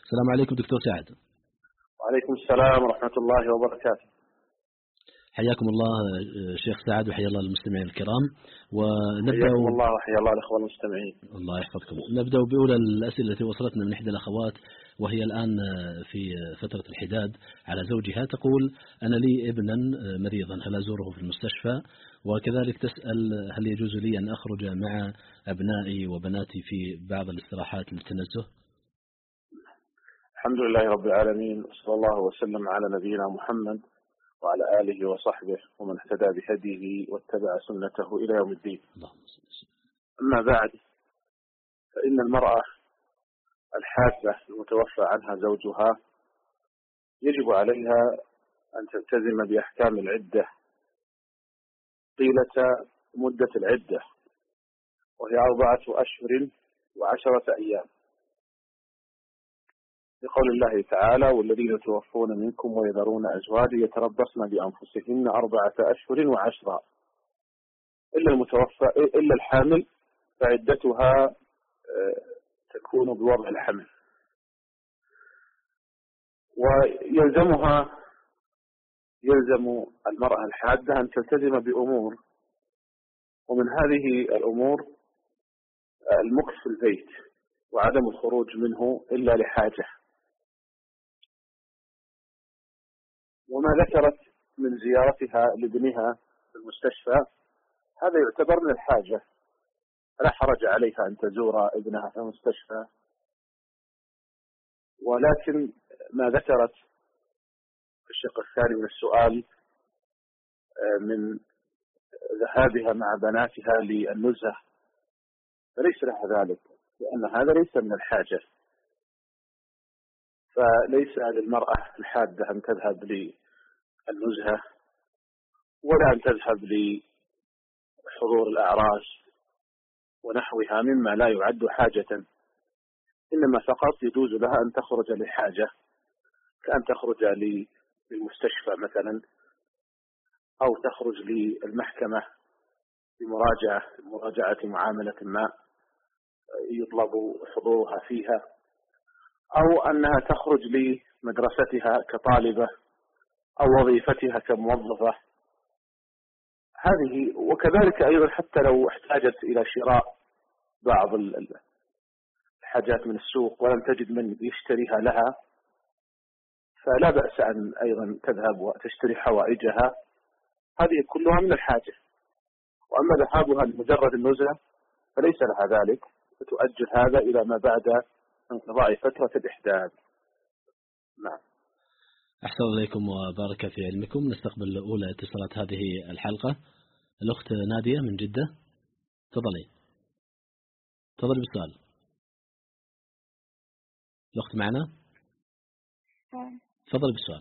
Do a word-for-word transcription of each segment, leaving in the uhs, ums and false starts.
السلام عليكم دكتور سعد. وعليكم السلام ورحمة الله وبركاته. حياكم الله شيخ سعد وحيا الله المستمعين الكرام. ونبدأ حياكم الله وحيا الله الأخوة المستمعين. الله يحفظكم. نبدأ بأولى الأسئلة التي وصلتنا من إحدى الأخوات، وهي الآن في فترة الحداد على زوجها. تقول: أنا لي ابنا مريضا، هل أزوره في المستشفى؟ وكذلك تسأل: هل يجوز لي أن أخرج مع أبنائي وبناتي في بعض الاستراحات للتنزه؟ الحمد لله رب العالمين، وصلى الله وسلم على نبينا محمد وعلى آله وصحبه ومن اهتدى بهديه واتبع سنته إلى يوم الدين. أما بعد، فإن المرأة الحادة المتوفى عنها زوجها يجب عليها أن تلتزم بأحكام العدة طيلة مدة العدة، وهي أربعة أشهر وعشرة أيام، لقول الله تعالى: والذين يتوفون منكم ويذرون أزواجا يتربصن بأنفسهن أربعة أشهر وعشرة، إلا المتوفى إلا الحامل فعدتها تكون بوضع الحمل. ويلزمها يلزم المرأة الحادة أن تلتزم بأمور، ومن هذه الأمور المكث في البيت وعدم الخروج منه إلا لحاجة. وما ذكرت من زيارتها لابنها في المستشفى هذا يعتبر من الحاجة، لا حرج عليها أن تزور ابنها في المستشفى، ولكن ما ذكرت في الشق الثاني من السؤال من ذهابها مع بناتها للنزهة فليس لها ذلك، لأن هذا ليس من الحاجة. فليس للمرأة الحادة أن تذهب للنزهة ولا أن تذهب لحضور الأعراس ونحوها مما لا يعد حاجة، إنما فقط يجوز لها أن تخرج لحاجة، كأن تخرج للمستشفى مثلا، أو تخرج للمحكمة بمراجعة مراجعة معاملة ما يطلب حضورها فيها، أو أنها تخرج لمدرستها كطالبة أو وظيفتها كموظفة. هذه وكذلك أيضا حتى لو احتاجت إلى شراء بعض الحاجات من السوق ولم تجد من يشتريها لها، فلا بأس أن أيضا تذهب وتشتري حوائجها، هذه كلها من الحاجة. وأما ذهابها لمجرد النزهة فليس لها ذلك، فتؤجل هذا إلى ما بعد انقضاء فترة الإحداد. نعم. أحسن إليكم وبارك في علمكم. نستقبل أولى اتصالات هذه الحلقة، الأخت نادية من جدة. تفضلي تفضلي بالسؤال. الأخت معنا؟ تفضلي بالسؤال.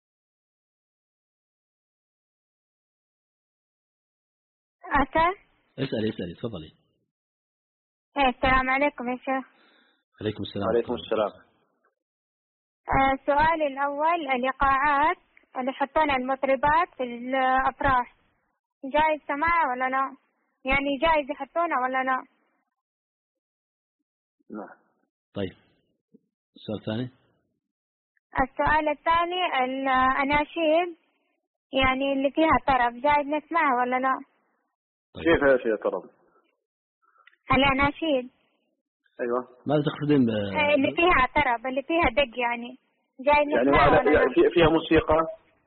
أسأل؟ اسألي اسألي تفضلي. السلام عليكم يا شيخ. عليكم السلام. عليكم السلام. آه سؤالي الأول: الإيقاعات اللي يحطونها المطربات في الأفراح جائز سماعها ولا لا؟ يعني جائز يحطونها ولا لا؟ نعم. طيب، السؤال الثاني. السؤال الثاني: الأناشيد يعني اللي فيها طرب جائز نسمعها ولا لا؟ طيب. كيف فيها طرب؟ الأناشيد. أيوة. ماذا تقصدين ب... اللي فيها طرب، اللي فيها دق، يعني جاي يعني نسمعها ولا يعني لا؟ فيها موسيقى؟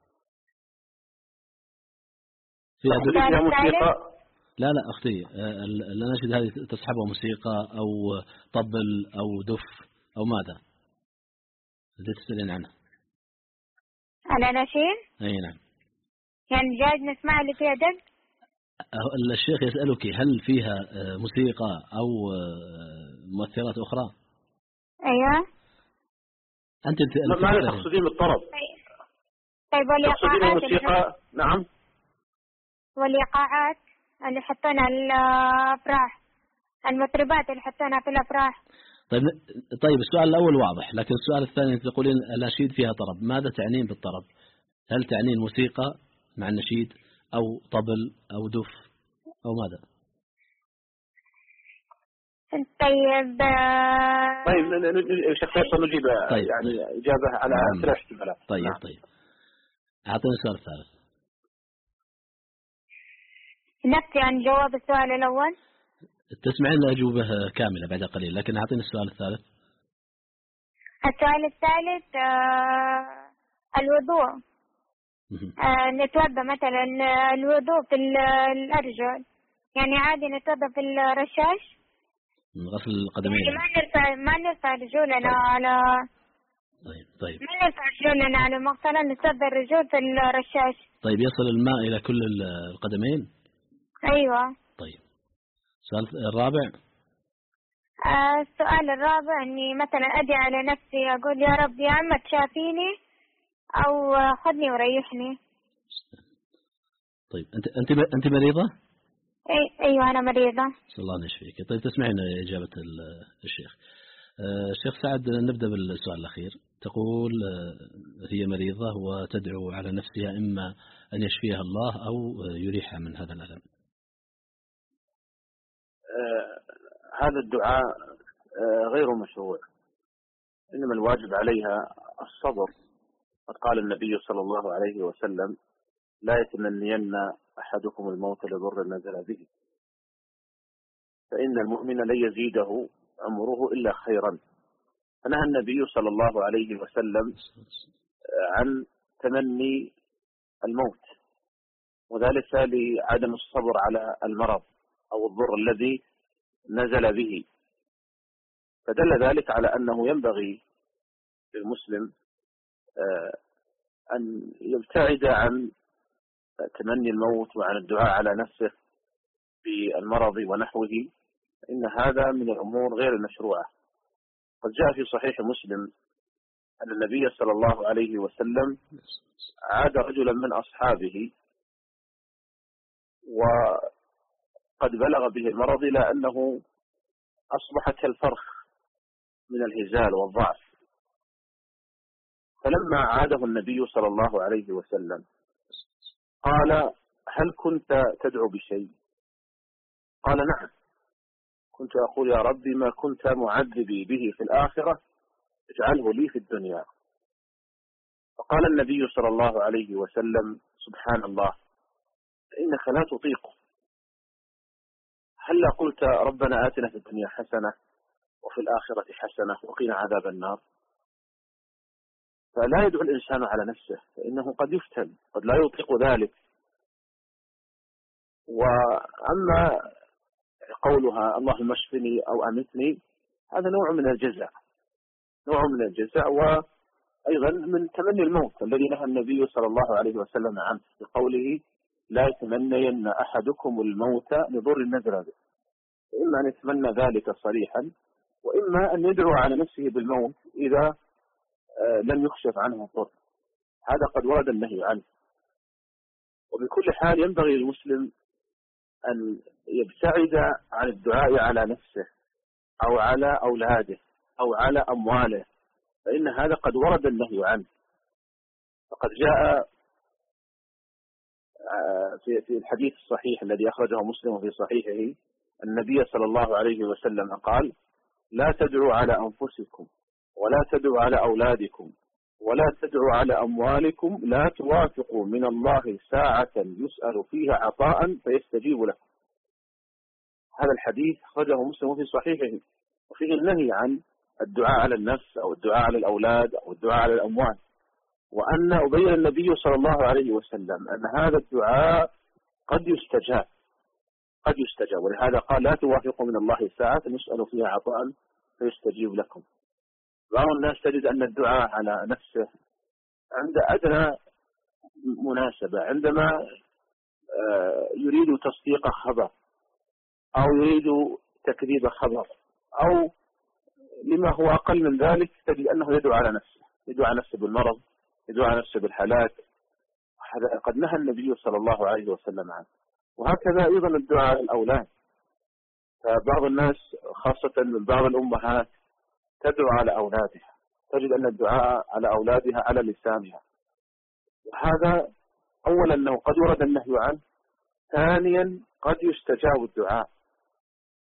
فيها, فيها موسيقى؟ لا لا أختي، الأناشيد هذه تصحبها موسيقى أو طبل أو دف أو ماذا؟ التي تسألين عنها. الأناشيد؟ أي نعم. يعني جايز نسمعها اللي فيها دق؟ الشيخ يسألك هل فيها موسيقى أو مؤثرات أخرى؟ أيوة. أنت ماذا تقصدين بالطرب؟ طيب والإيقاعات؟ الموسيقى. نعم. والإيقاعات اللي يحطونها الأفراح، المطربات اللي يحطونها في الأفراح. طيب طيب السؤال الأول واضح، لكن السؤال الثاني تقولين الأناشيد فيها طرب، ماذا تعنين بالطرب؟ هل تعنين موسيقى مع النشيد أو طبل أو دف أو ماذا؟ طيب طيب شيخ فيصل نجيب طيب. يعني إجابة على نعم. ثلاث احتمالات. طيب نعم. طيب أعطينا السؤال الثالث. نفسي عن جواب السؤال الأول. تسمعين الأجوبة كاملة بعد قليل، لكن أعطينا السؤال الثالث. السؤال الثالث آه الوضوء. آه نتوضأ مثلا الوضوء في الأرجل، يعني عادي نتوضأ في الرشاش، غسل القدمين، يعني ما نرفع ما نرفع رجولنا طيب. على طيب طيب ما نرفع رجولنا على مغسلة، نتوضأ الرجول في الرشاش. طيب يصل الماء إلى كل القدمين؟ أيوة. طيب السؤال الرابع. آه السؤال الرابع إني مثلا أدعي على نفسي أقول يا رب يا عم تشافيني أو خذني وريحني. طيب أنت أنت أنت مريضة؟ أي أيوة أنا مريضة. صلى الله يشفيك. طيب تسمعين إجابة الشيخ. الشيخ سعد نبدأ بالسؤال الأخير. تقول هي مريضة وتدعو على نفسها إما أن يشفيها الله أو يريحها من هذا الألم. آه هذا الدعاء آه غير مشروع، إنما الواجب عليها الصبر. قد قال النبي صلى الله عليه وسلم لا يتمنين أحدكم الموت لضر نزل به، فإن المؤمن لن يزيده عمره إلا خيرا. فنهى النبي صلى الله عليه وسلم عن تمني الموت، وذلك لعدم الصبر على المرض أو الضر الذي نزل به. فدل ذلك على أنه ينبغي للمسلم أن يبتعد عن تمني الموت وعن الدعاء على نفسه بالمرض ونحوه، إن هذا من الأمور غير المشروعة. قد جاء في صحيح مسلم أن النبي صلى الله عليه وسلم عاد رجلا من أصحابه وقد بلغ به المرض إلى أنه أصبح كالفرخ من الهزال والضعف. فلما عاده النبي صلى الله عليه وسلم قال هل كنت تدعو بشيء؟ قال نعم، كنت أقول يا ربي ما كنت معذبي به في الآخرة اجعله لي في الدنيا. فقال النبي صلى الله عليه وسلم سبحان الله إنك لا تطيق، هل قلت ربنا آتنا في الدنيا حسنة وفي الآخرة حسنة وقنا عذاب النار؟ فلا يدعو الإنسان على نفسه، فإنه قد يفتن، قد لا يطيق ذلك. وأما قولها اللهم اشفني أو أمتني هذا نوع من الجزع، نوع من الجزع وأيضا من تمني الموت الذي نهى النبي صلى الله عليه وسلم عنه بقوله لا يتمنين أحدكم الموت لضر نزل به. إما أن يتمنى ذلك صريحا، وإما أن يدعو على نفسه بالموت إذا لم يخشف عنه الضر. هذا قد ورد النهي عنه. وبكل حال ينبغي للمسلم أن يبتعد عن الدعاء على نفسه أو على أولاده أو على أمواله، فإن هذا قد ورد النهي عنه. فقد جاء في الحديث الصحيح الذي أخرجه مسلم في صحيحه النبي صلى الله عليه وسلم قال لا تدعوا على أنفسكم ولا تدعوا على أولادكم ولا تدعوا على أموالكم لا توافقوا من الله ساعة يسأل فيها عطاء فيستجيب لكم. هذا الحديث أخرجه مسلم في صحيحه، وفيه النهي عن الدعاء على النفس أو الدعاء على الأولاد أو الدعاء على الأموال، وأن أبين النبي صلى الله عليه وسلم أن هذا الدعاء قد يستجاب قد يستجاب ولهذا قال لا توافقوا من الله ساعة يسأل فيها عطاء فيستجيب لكم. بعض الناس تجد أن الدعاء على نفسه عند أدنى مناسبة، عندما يريد تصديق خبر أو يريد تكذيب خبر أو لما هو أقل من ذلك، تجد أنه يدعو على نفسه، يدعو على نفسه بالمرض، يدعو على نفسه بالحلاك. هذا قد نهى النبي صلى الله عليه وسلم عنه. وهكذا أيضا الدعاء على الأولاد. فبعض الناس خاصة من بعض الأمهات تدعو على أولادها، تجد أن الدعاء على أولادها على لسانها، وهذا أولا أنه قد ورد النهي عنه، ثانيا قد يستجاب الدعاء.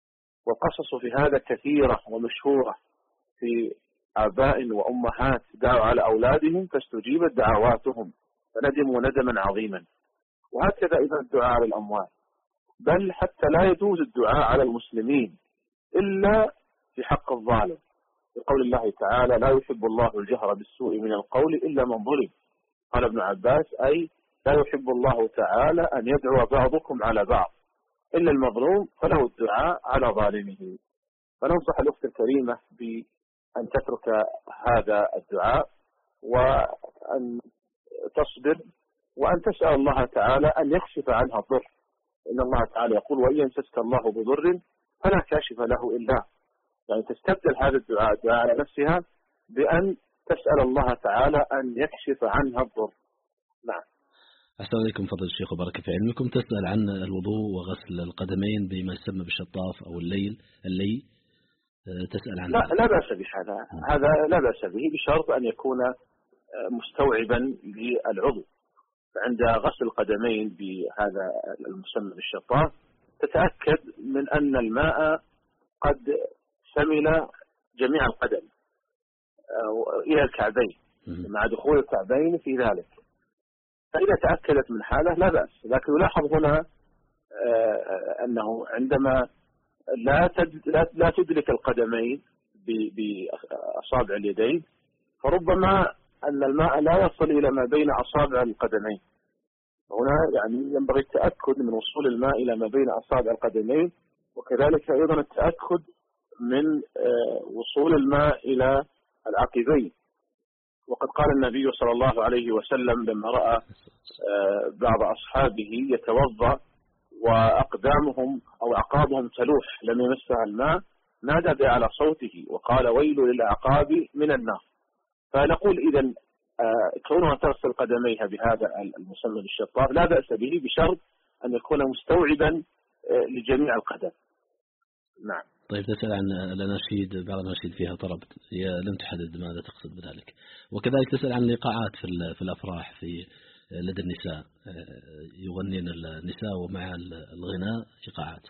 والقصص في هذا كثيرة ومشهورة في آباء وأمهات دعوا على أولادهم فاستجيبت دعواتهم فندموا ندما عظيما. وهكذا إذا الدعاء على الأموات، بل حتى لا يجوز الدعاء على المسلمين إلا في حق الظالم، بقول الله تعالى: لا يحب الله الجهر بالسوء من القول إلا من ظلم. قال ابن عباس: أي لا يحب الله تعالى أن يدعو بعضكم على بعض إلا المظلوم فله الدعاء على ظالمه. فننصح الأخت الكريمة بأن تترك هذا الدعاء وأن تصبر وأن تسأل الله تعالى أن يكشف عنها الضر. إن الله تعالى يقول: وإن يمسسك الله بضر فلا كاشف له إلا. يعني تستبدل هذا الدعاء الدعاء على نفسها بأن تسأل الله تعالى أن يكشف عنها الضر. نعم. أحسن عليكم فضل الشيخ وبارك في علمكم. تسأل عن الوضوء وغسل القدمين بما يسمى بالشطاف أو الليل اللي تسأل عن لا, لا بأس بهذا. هذا لا بأس به بشرط أن يكون مستوعبا للعضو. عند غسل القدمين بهذا المسمى بالشطاف تتأكد من أن الماء قد شمل جميع القدم إلى الكعبين مع دخول الكعبين في ذلك. فإذا تأكدت من حاله لا بأس. لكن يلاحظ هنا أنه عندما لا لا تدرك القدمين بأصابع اليدين فربما أن الماء لا يصل إلى ما بين أصابع القدمين. هنا يعني ينبغي التأكد من وصول الماء إلى ما بين أصابع القدمين، وكذلك أيضا التأكد من وصول الماء إلى العقبين. وقد قال النبي صلى الله عليه وسلم لما رأى بعض أصحابه يتوضأ وأقدامهم أو أعقابهم تلوح لم يمسها الماء نادى بأعلى صوته وقال: ويل للأعقاب من النار. فنقول إذن كونها تغسل قدميها بهذا المسمى بالشطاف لا بأس به بشرط أن يكون مستوعبا لجميع القدم. نعم. طيب تسأل عن الأناشيد، بعض الأناشيد فيها طرب، هي لم تحدد ماذا تقصد بذلك. وكذلك تسأل عن الإيقاعات في في الأفراح في لدى النساء، يغنين النساء ومع الغناء إيقاعات.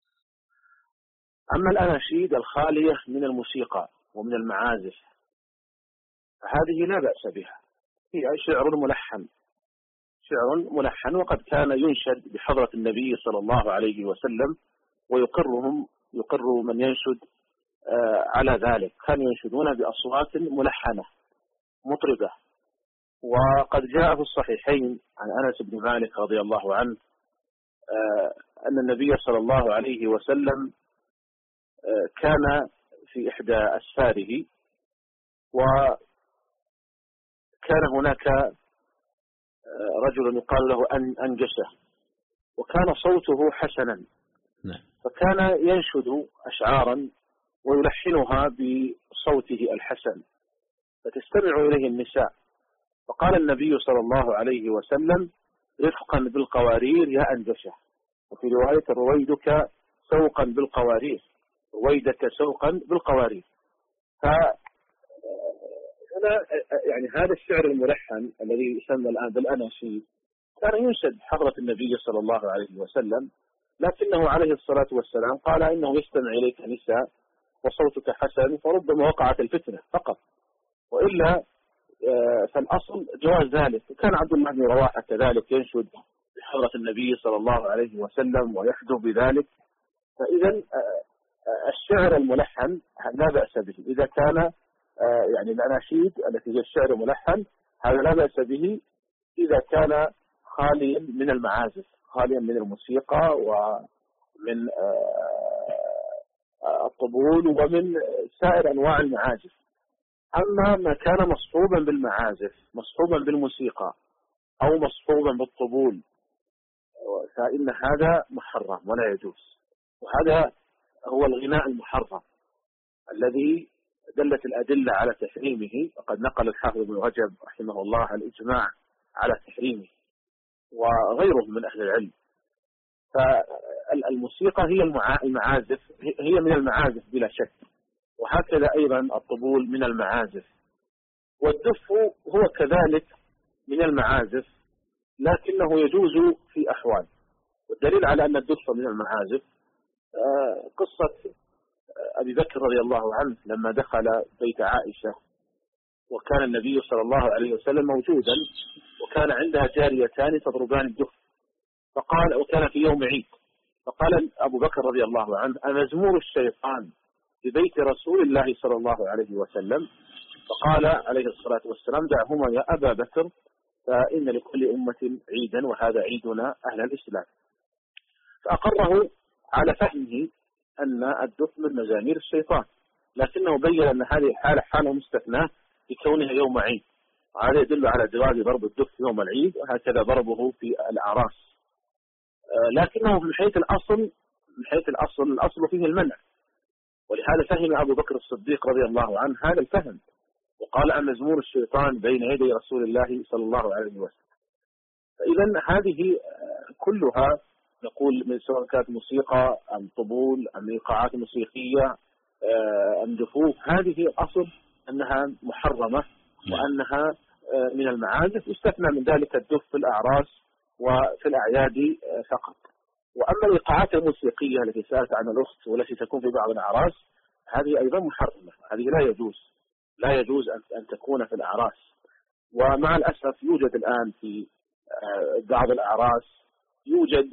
أما الأناشيد الخالية من الموسيقى ومن المعازف فهذه لا بأس بها، هي شعر ملحن شعر ملحن وقد كان ينشد بحضرة النبي صلى الله عليه وسلم ويقرهم يقر من ينشد على ذلك. كانوا ينشدون بأصوات ملحنة مطربة. وقد جاء في الصحيحين عن أنس بن مالك رضي الله عنه أن النبي صلى الله عليه وسلم كان في إحدى أسفاره وكان هناك رجل يقال له أنجشه وكان صوته حسنا، فكان ينشد أشعارا ويلحنها بصوته الحسن فتستمع إليه النساء. فقال النبي صلى الله عليه وسلم: رفقا بالقوارير يا أنجشه. وفي رواية: رويدك سوقا بالقوارير، رويدك سوقا بالقوارير. فهنا يعني هذا الشعر الملحن الذي يسمى الآن بالأناشيد كان ينشد حضرة النبي صلى الله عليه وسلم، لكنه عليه الصلاة والسلام قال إنه يستمع إليك نساء وصوتك حسن فربما وقعت الفتنة فقط، وإلا فالأصل جواز ذلك. وكان عبد الله بن رواحة كذلك ينشد بحضرة النبي صلى الله عليه وسلم ويحدو بذلك. فإذا الشعر الملحن لا بأس به إذا كان يعني الأناشيد التي هي الشعر الملحن هذا لا بأس به إذا كان خاليا من المعازف، خاليا من الموسيقى ومن الطبول ومن سائر أنواع المعازف. أما ما كان مصحوبا بالمعازف، مصحوبا بالموسيقى أو مصحوبا بالطبول، فإن هذا محرم ولا يجوز. وهذا هو الغناء المحرم الذي دلت الأدلة على تحريمه. وقد نقل الحافظ ابن رجب رحمه الله الإجماع على تحريمه وغيره من أهل العلم. فالموسيقى هي المعازف، هي من المعازف بلا شك، وهكذا أيضا الطبول من المعازف، والدف هو كذلك من المعازف لكنه يجوز في أحوال. والدليل على أن الدف من المعازف قصة أبي بكر رضي الله عنه لما دخل بيت عائشة وكان النبي صلى الله عليه وسلم موجودا، وكان عندها جاريتان تضربان الدف، فقال، وكان في يوم عيد، فقال أبو بكر رضي الله عنه: أمزمور الشيطان في بيت رسول الله صلى الله عليه وسلم؟ فقال عليه الصلاة والسلام: دعهما يا أبا بكر، فإن لكل أمة عيدا وهذا عيدنا أهل الإسلام. فأقره على فهمه أن الدف من مزامير الشيطان، لكنه بين أن هذه الحالة حالة مستثناة لكونها يوم عيد، وهذا يدل على جواز ضرب الدف يوم العيد، وهكذا ضربه في الأعراس. لكنه من حيث الأصل من حيث الأصل الأصل فيه المنع، ولهذا فهم أبو بكر الصديق رضي الله عنه هذا الفهم، وقال أن مزمور الشيطان بين يدي رسول الله صلى الله عليه وسلم. فإذا هذه كلها نقول من سواء كانت موسيقى أم طبول أم إيقاعات موسيقية أم دفوف، هذه الأصل أنها محرمة وأنها من المعازف، يستثنى من ذلك الدف في الأعراس وفي الأعياد فقط. وأما الإيقاعات الموسيقية التي سألت عن الأخت والتي تكون في بعض الأعراس، هذه أيضا محرمة، هذه لا يجوز لا يجوز أن تكون في الأعراس. ومع الأسف يوجد الآن في بعض الأعراس يوجد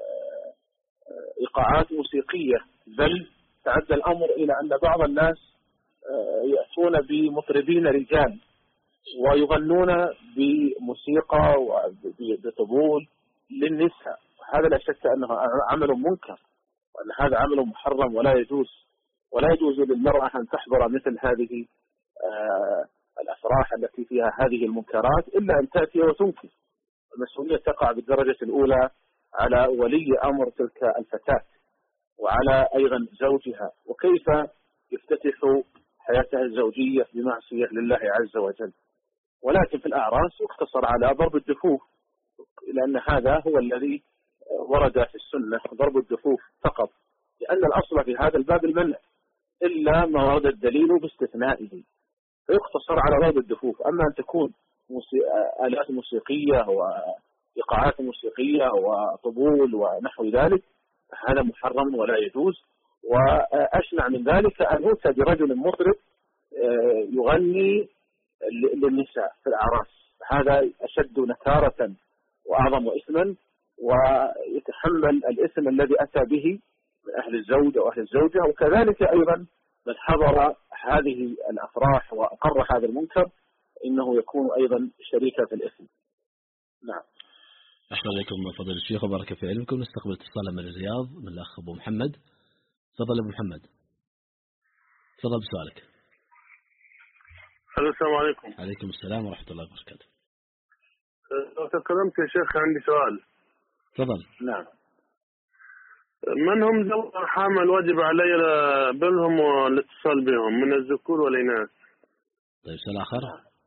إيقاعات موسيقية، بل تعدى الأمر إلى أن بعض الناس يأتون بمطربين رجال ويغنون بموسيقى وبطبول للنساء، هذا لا شك أنه عمل منكر، وأن هذا عمل محرم ولا يجوز ولا يجوز للمرأة أن تحضر مثل هذه الأفراح التي فيها هذه المنكرات إلا أن تأتي وتنكر. المسؤولية تقع بالدرجة الأولى على ولي أمر تلك الفتاة وعلى أيضا زوجها، وكيف يفتتح حياتها الزوجية بمعصية لله عز وجل. ولكن في الأعراس يقتصر على ضرب الدفوف، لأن هذا هو الذي ورد في السنة، ضرب الدفوف فقط، لأن الأصل في هذا الباب المنع إلا ما ورد الدليل باستثنائه، فيقتصر على ضرب الدفوف. أما أن تكون آلات موسيقية وإيقاعات موسيقية وطبول ونحو ذلك، هذا محرم ولا يجوز. وأشنع من ذلك أن يؤتى برجل مطرب يغني للنساء في الأعراس، هذا أشد نكارة وأعظم إثما، ويتحمل الإثم الذي أتى به من أهل الزوج أو أهل الزوجة. وكذلك أيضا من حضر هذه الأفراح وأقر هذا المنكر إنه يكون أيضا شريكا في الإثم. نعم. أحسن عليكم فضيلة الشيخ وبارك في علمكم. نستقبل اتصالا من الرياض من الأخ أبو محمد. تفضل أبو محمد، تفضل بسؤالك. السلام عليكم. عليكم السلام ورحمة الله وبركاته. لو تكلمت يا شيخ عندي سؤال. تفضل. نعم. من هم ذوي الأرحام الواجب علي برهم والاتصال بهم من الذكور والإناث؟ طيب سؤال آخر.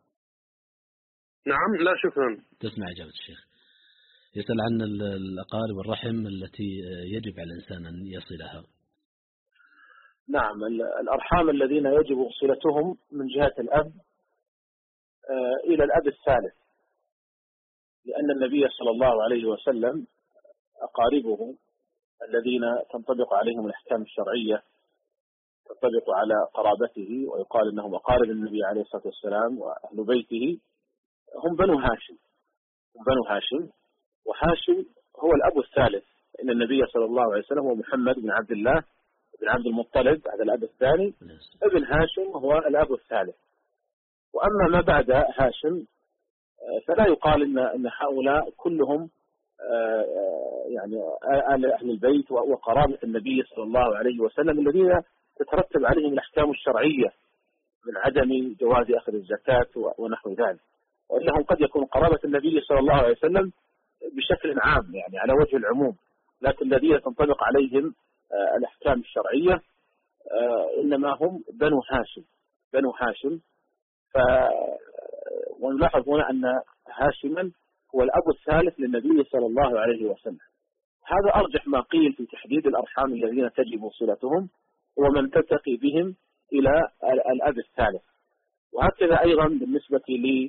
نعم. لا شكرا. تسمع إجابة الشيخ. يسأل عن الأقارب والرحم التي يجب على الإنسان أن يصلها. نعم. الأرحام الذين يجب صلتهم من جهة الأب إلى الأب الثالث، لأن النبي صلى الله عليه وسلم أقاربه الذين تنطبق عليهم الأحكام الشرعية تنطبق على قرابته، ويقال أنهم أقارب النبي عليه الصلاة والسلام وأهل بيته، هم بنو هاشم هم بنو هاشم وهاشم هو الأب الثالث، إن النبي صلى الله عليه وسلم هو محمد بن عبد الله بن عبد المطلب، هذا الأب الثاني. ابن هاشم هو الأب الثالث. وأما ما بعد هاشم فلا يقال إن إن هؤلاء كلهم يعني أهل البيت وقرابة النبي صلى الله عليه وسلم الذين تترتب عليهم الأحكام الشرعية من عدم جواز أخذ الزكاة ونحو ذلك، وإنهم قد يكون قرابة النبي صلى الله عليه وسلم بشكل عام يعني على وجه العموم، لكن الذين تنطبق عليهم الأحكام الشرعية إنما هم بنو هاشم بنو هاشم ف ونلاحظ هنا أن هاشما هو الأب الثالث للنبي صلى الله عليه وسلم. هذا أرجح ما قيل في تحديد الأرحام الذين تجب صلتهم ومن تتقي بهم إلى الأب الثالث. وهكذا أيضا بالنسبة لي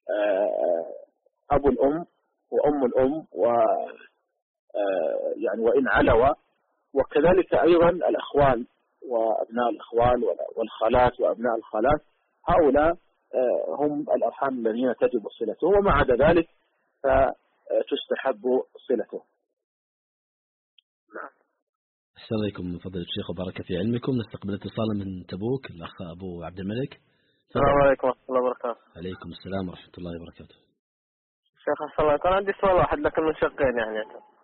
أبو الأم وأم الأم و يعني وإن علوا وكذلك أيضا الأخوال وأبناء الأخوال والخالات وأبناء الخالات، هؤلاء هم الأرحام الذين تجب صلته، وما عدا ذلك فتستحب صلته. نعم. أحسن إليكم فضيلة الشيخ وبارك في علمكم. نستقبل اتصالا من تبوك، الأخ أبو عبد الملك. السلام عليكم ورحمة الله وبركاته. عليكم السلام ورحمة الله وبركاته. شيخ أحسن الله، كان عندي سؤال واحد لكن من شقين يعني.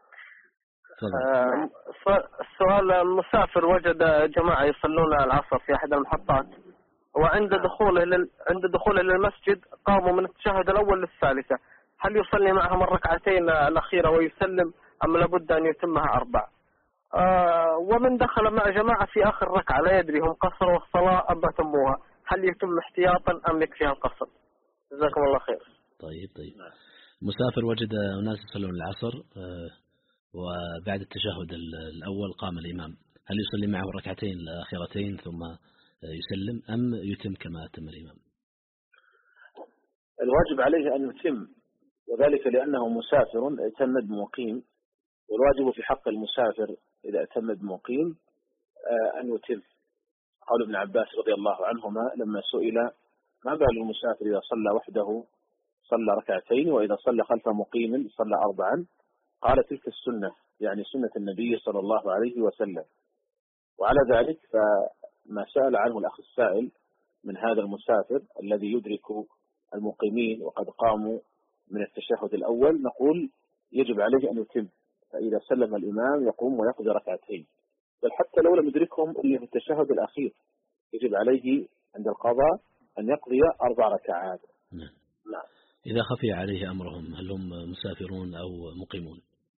آه السؤال، المسافر وجد جماعة يصلون العصر في أحد المحطات، وعند دخوله لل... عند دخوله للمسجد قاموا من التشهد الأول للثالثة، هل يصلي معهم الركعتين الأخيرة ويسلم أم لابد أن يتمها أربع؟ آه ومن دخل مع جماعة في آخر ركعة لا يدري هم قصروا الصلاة أم أتموها، هل يتم احتياطا أم يكفيها القصر؟ جزاكم الله خير. طيب طيب. مسافر وجد أناس يصلون العصر آه وبعد التشهد الأول قام الإمام، هل يصلي معه ركعتين الأخيرتين ثم يسلم أم يتم كما أتم الإمام؟ الواجب عليه أن يتم، وذلك لأنه مسافر اتم بمقيم، والواجب في حق المسافر إذا اتم بمقيم أن يتم. قال ابن عباس رضي الله عنهما لما سئل ما بال المسافر إذا صلى وحده صلى ركعتين وإذا صلى خلف مقيم صلى أربعا، قال تلك السنة، يعني سنة النبي صلى الله عليه وسلم. وعلى ذلك فما سأل عنه الأخ السائل من هذا المسافر الذي يدرك المقيمين وقد قاموا من التشهد الأول، نقول يجب عليه أن يتم، فإذا سلم الإمام يقوم ويقضي ركعتين، بل حتى لو لم يدركهم إلا في التشهد الأخير يجب عليه عند القضاء أن يقضي أربع ركعات. نعم. نعم. إذا خفي عليه أمرهم هل هم مسافرون أو مقيمون؟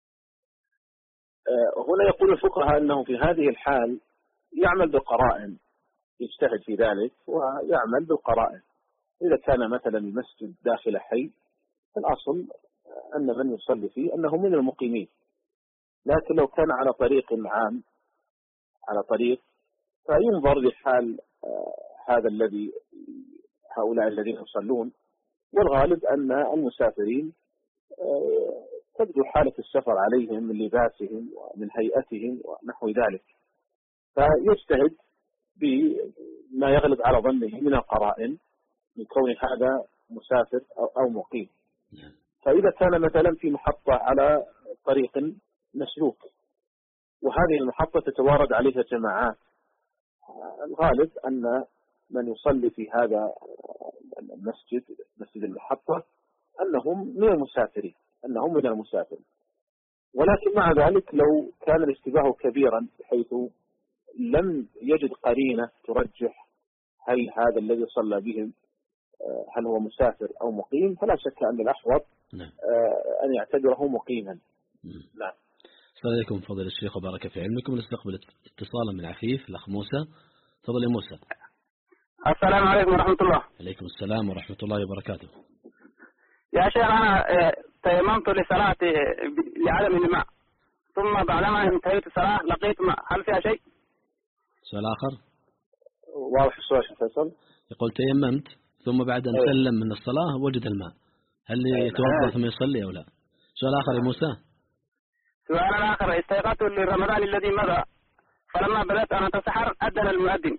هنا يقول الفقهاء أنه في هذه الحال يعمل بالقرائن، يجتهد في ذلك ويعمل بالقرائن. إذا كان مثلا المسجد داخل حي الأصل أن من يصلي فيه أنه من المقيمين، لكن لو كان على طريق عام على طريق فينظر لحال هذا الذي هؤلاء الذين يصلون، والغالب أن المسافرين تبدو حالة السفر عليهم من لباسهم ومن هيئتهم ونحو ذلك، فيجتهد بما يغلب على ظنه من القرائن من كون هذا مسافر أو مقيم. فإذا كان مثلا في محطة على طريق مسلوك وهذه المحطة تتوارد عليها جماعات، الغالب أن من يصلي في هذا المسجد مسجد المحطة أنهم من المسافرين أنهم من المسافرين ولكن مع ذلك لو كان الاشتباه كبيرا بحيث لم يجد قرينة ترجح هل هذا الذي صلى بهم هل هو مسافر أو مقيم، فلا شك أن الأحوط أن يعتبره مقيما. نعم. السلام عليكم فضل الشيخ وبارك في علمكم. نستقبل اتصالا من عفيف الأخ موسى. تفضل يا موسى. السلام عليكم ورحمة الله. عليكم السلام ورحمة الله وبركاته. يا شيخ أنا تيممت لصلاتي لعدم الماء، ثم بعدما انتهيت الصلاة لقيت ماء، هل فيها شيء؟ سؤال آخر. واضح السؤال شيخ فيصل. يقول تيممت ثم بعد أن سلم من الصلاة وجد الماء، هل يتوضأ ثم يصلي أو لا؟ سؤال آخر يا موسى. سؤال آخر، استيقظت لرمضان الذي مضى، فلما بدأت أن أتسحر أذن المؤذن،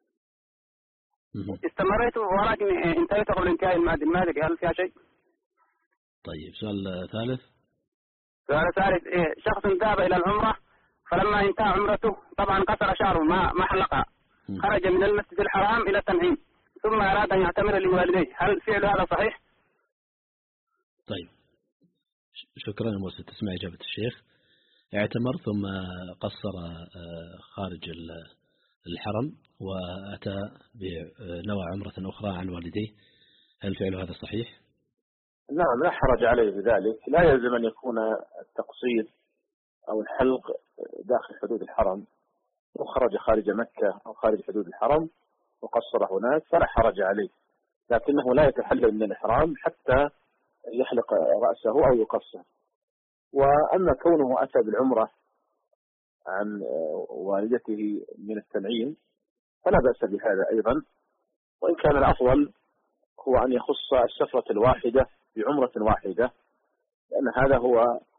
استمريت ولكن انتهيت قبل انتهاء المؤذن، ما أدري هل فيها شيء؟ طيب سؤال ثالث. سؤال ثالث، إيه شخص ذهب إلى العمرة فلما انتهى عمرته طبعا قصر شعره ما ما حلقها، خرج من المسجد الحرام إلى التنعيم ثم أراد أن يعتمر لوالديه، هل فعل هذا صحيح؟ طيب شكرا يا موسى، تسمع إجابة الشيخ. اعتمر ثم قصر خارج الحرم وأتى بنوى عمرة أخرى عن والديه، هل فعل هذا صحيح؟ نعم لا حرج عليه بذلك، لا يلزم أن يكون التقصير أو الحلق داخل حدود الحرم، وخرج خارج مكة أو خارج حدود الحرم وقصر هناك فلا حرج عليه، لكنه لا يتحلل من الإحرام حتى يحلق رأسه أو يقصر. وأما كونه أتى بالعمرة عن والدته من التنعيم فلا بأس بهذا أيضا، وإن كان الأفضل هو أن يخص السفرة الواحدة بعمرة واحدة، لأن هذا هو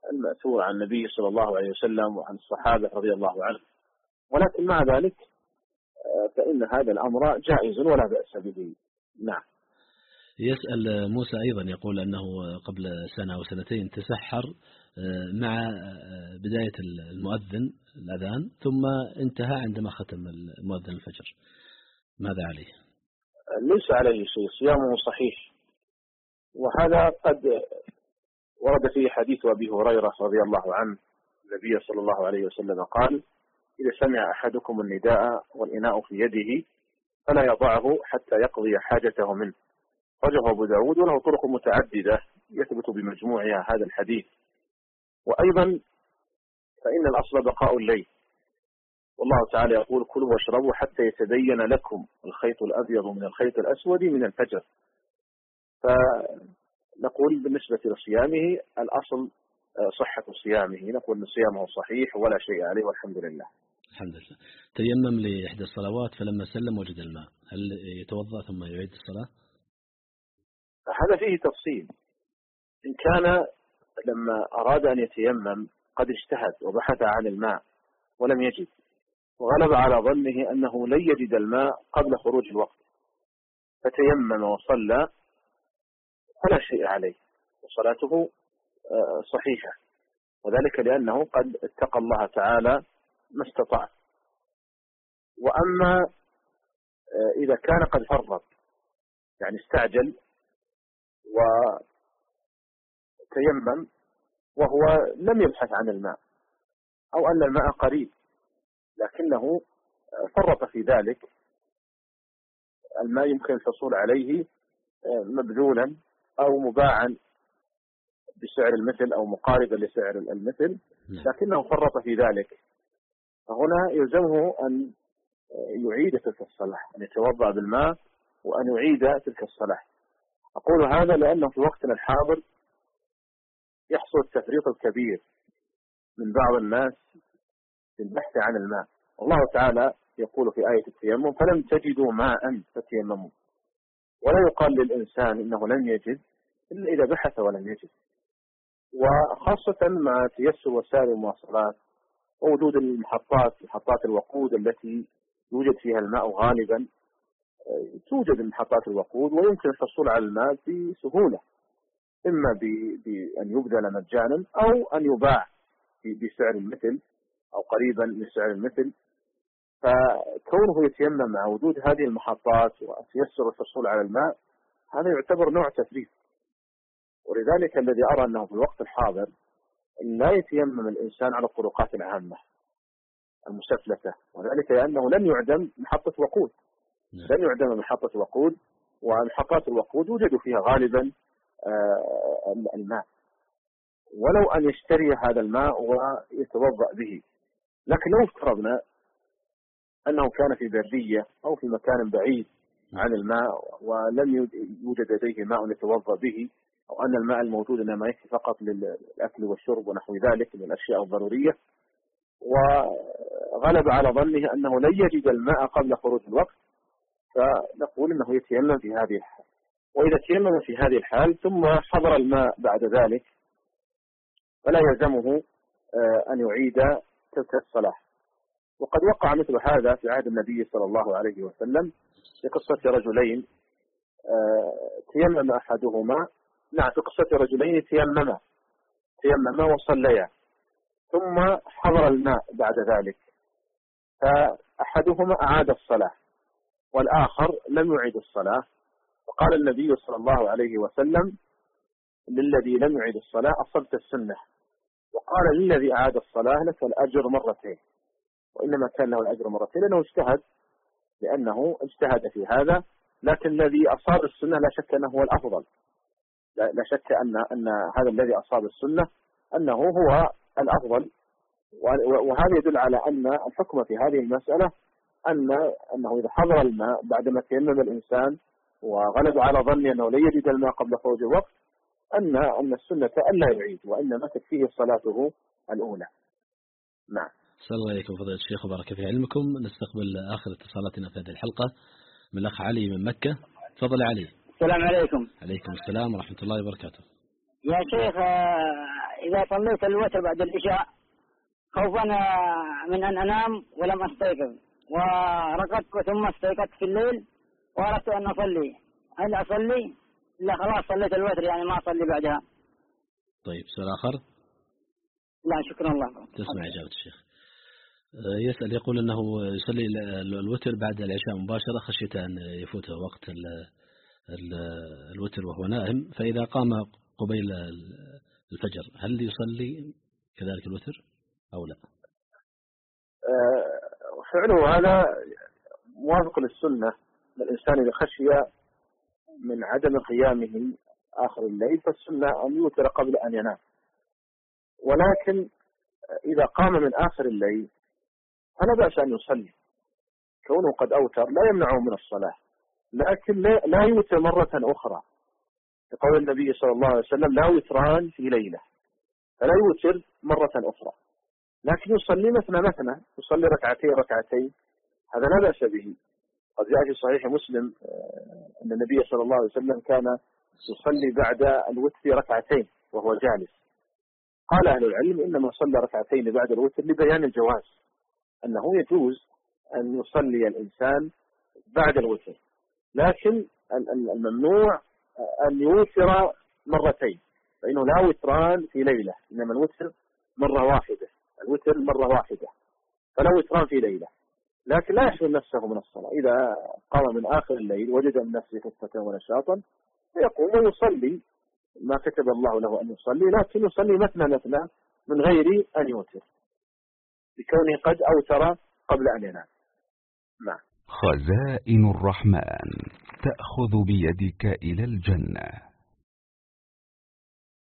المأثور عن النبي صلى الله عليه وسلم وعن الصحابة رضي الله عنهم، ولكن مع ذلك فإن هذا الأمر جائز ولا بأس به. نعم. يسأل موسى أيضا يقول أنه قبل سنة أو سنتين تسحر مع بداية المؤذن الأذان ثم انتهى عندما ختم المؤذن الفجر، ماذا عليه؟ ليس عليه شيء، صيامه صحيح، وهذا قد ورد فيه حديث أبي هريرة رضي الله عنه النبي صلى الله عليه وسلم قال: إذا سمع أحدكم النداء والإناء في يده فلا يضعه حتى يقضي حاجته منه. رجه أبو داود، وله طرق متعددة يثبت بمجموعها هذا الحديث. وأيضا فإن الأصل بقاء الليل، والله تعالى يقول: كلوا واشربوا حتى يتبين لكم الخيط الأبيض من الخيط الأسود من الفجر. فنقول بالنسبة لصيامه الأصل صحة صيامه، نقول أن صيامه صحيح ولا شيء عليه والحمد لله. الحمد لله. تيمم لإحدى الصلوات فلما سلم وجد الماء، هل يتوضأ ثم يعيد الصلاة؟ هذا فيه تفصيل. إن كان لما أراد أن يتيمم قد اجتهد وبحث عن الماء ولم يجد، وغلب على ظنه أنه لن يجد الماء قبل خروج الوقت فتيمم وصلى فلا شيء عليه وصلاته صحيحة، وذلك لأنه قد اتقى الله تعالى ما استطاع. وأما إذا كان قد فرط، يعني استعجل وتيمم وهو لم يبحث عن الماء أو أن الماء قريب لكنه فرط في ذلك، الماء يمكن الحصول عليه مبذولا أو مباعا بسعر المثل أو مقاربا لسعر المثل، لكنه فرط في ذلك، فهنا يلزمه أن يعيد تلك الصلاة، أن يتوضأ بالماء وأن يعيد تلك الصلاة. أقول هذا لأنه في وقتنا الحاضر يحصل التفريط الكبير من بعض الناس في البحث عن الماء، والله تعالى يقول في آية التيمم: فلم تجدوا ماء فتيمموا. ولا يقال للإنسان إنه لم يجد إلا إذا بحث ولم يجد. وخاصة مع تيسر وسائل المواصلات ووجود المحطات محطات الوقود التي يوجد فيها الماء غالبا، توجد محطات الوقود ويمكن الحصول على الماء بسهولة، إما بأن يبذل مجانا أو أن يباع بسعر المثل أو قريبا من سعر المثل. فكونه يتيمم مع وجود هذه المحطات وتيسر الحصول على الماء هذا يعتبر نوع تفريط. ولذلك الذي أرى أنه في الوقت الحاضر لا يتيمم الإنسان على الطرقات العامة المسفلتة، وذلك لأنه لن يعدم محطة وقود، لن يعدم محطة وقود، ومحطات الوقود يوجد فيها غالبا الماء، ولو أن يشتري هذا الماء ويتوضأ به. لكن لو افترضنا أنه كان في برية أو في مكان بعيد عن الماء ولم يوجد لديه ماء يتوضأ به، أو أن الماء الموجود إنما يكفي فقط للأكل والشرب ونحو ذلك من الأشياء الضرورية، وغلب على ظنه أنه لن يجد الماء قبل خروج الوقت، فنقول أنه يتيمم في هذه الحال. وإذا تيمم في هذه الحال ثم حضر الماء بعد ذلك فلا يلزمه أن يعيد تلك الصلاة. وقد وقع مثل هذا في عهد النبي صلى الله عليه وسلم في قصة رجلين تيمم أحدهما، نعم في قصة رجلين تيمما تيمما وصليا ثم حضر الماء بعد ذلك، فأحدهما أعاد الصلاة والآخر لم يعيد الصلاة، فقال النبي صلى الله عليه وسلم للذي لم يعيد الصلاة: أصبت السنة. وقال للذي أعاد الصلاة: لك الأجر مرتين. وإنما كان له الأجر مرتين لأنه اجتهد، لأنه اجتهد في هذا، لكن الذي أصاب السنة لا شك أنه هو الأفضل، لا شك أن أن هذا الذي أصاب السنة أنه هو الأفضل. وهذا يدل على أن الحكم في هذه المسألة أن أنه إذا حضر الماء بعدما تيمم الإنسان وغلب على ظنه أنه لا يجد الماء قبل خروج الوقت أن أن السنة ألا يعيد، وإنما تكفيه صلاته الأولى. نعم. صلى الله عليكم فضيلة الشيخ وبارك في علمكم. نستقبل آخر اتصالاتنا في هذه الحلقة من الأخ علي من مكة. تفضل علي. السلام عليكم. عليكم السلام ورحمة الله وبركاته. يا شيخ إذا صليت الوتر بعد العشاء خوفا من أن أنام ولم أستيقظ، ورقدت ثم استيقظت في الليل وأردت أن أصلي، هل أصلي؟ لا خلاص صليت الوتر يعني ما أصلي بعدها. طيب سؤال آخر؟ لا شكرا الله. تسمع إجابة الشيخ. يسأل يقول أنه يصلي الوتر بعد العشاء مباشرة خشية أن يفوته وقت ال ال الوتر وهو نائم، فإذا قام قبيل الفجر هل يصلي كذلك الوتر أو لا؟ فعله هذا موافق للسنة. الإنسان إذا خشي من عدم قيامه آخر الليل فالسنة أن يوتر قبل أن ينام، ولكن إذا قام من آخر الليل فلا بأس أن يصلي، كونه قد أوتر لا يمنعه من الصلاة، لكن لا يوتر مرة أخرى، لقول النبي صلى الله عليه وسلم لا وتران في ليلة، فلا يوتر مرة أخرى، لكن يصلي مثنى مثنى، يصلي ركعتين ركعتين، هذا لا بأس به. قد جاء في صحيح مسلم أن النبي صلى الله عليه وسلم كان يصلي بعد الوتر ركعتين وهو جالس. قال أهل العلم إنما صلى ركعتين بعد الوتر لبيان الجواز، أنه يجوز أن يصلي الإنسان بعد الوتر، لكن الممنوع أن يوتر مرتين، فإنه لا وتران في ليلة، إنما الوتر مرة واحدة، الوتر مرة واحدة، فلا وتران في ليلة، لكن لا يحرم نفسه من الصلاة. إذا قام من آخر الليل وجد من نفسه خفة ونشاطا فيقوم ويصلي ما كتب الله له أن يصلي، لكن يصلي مثنى مثنى من غير أن يوتر، بكونه قد أوتر قبل أن ينام. نعم. خزائن الرحمن تأخذ بيدك إلى الجنة.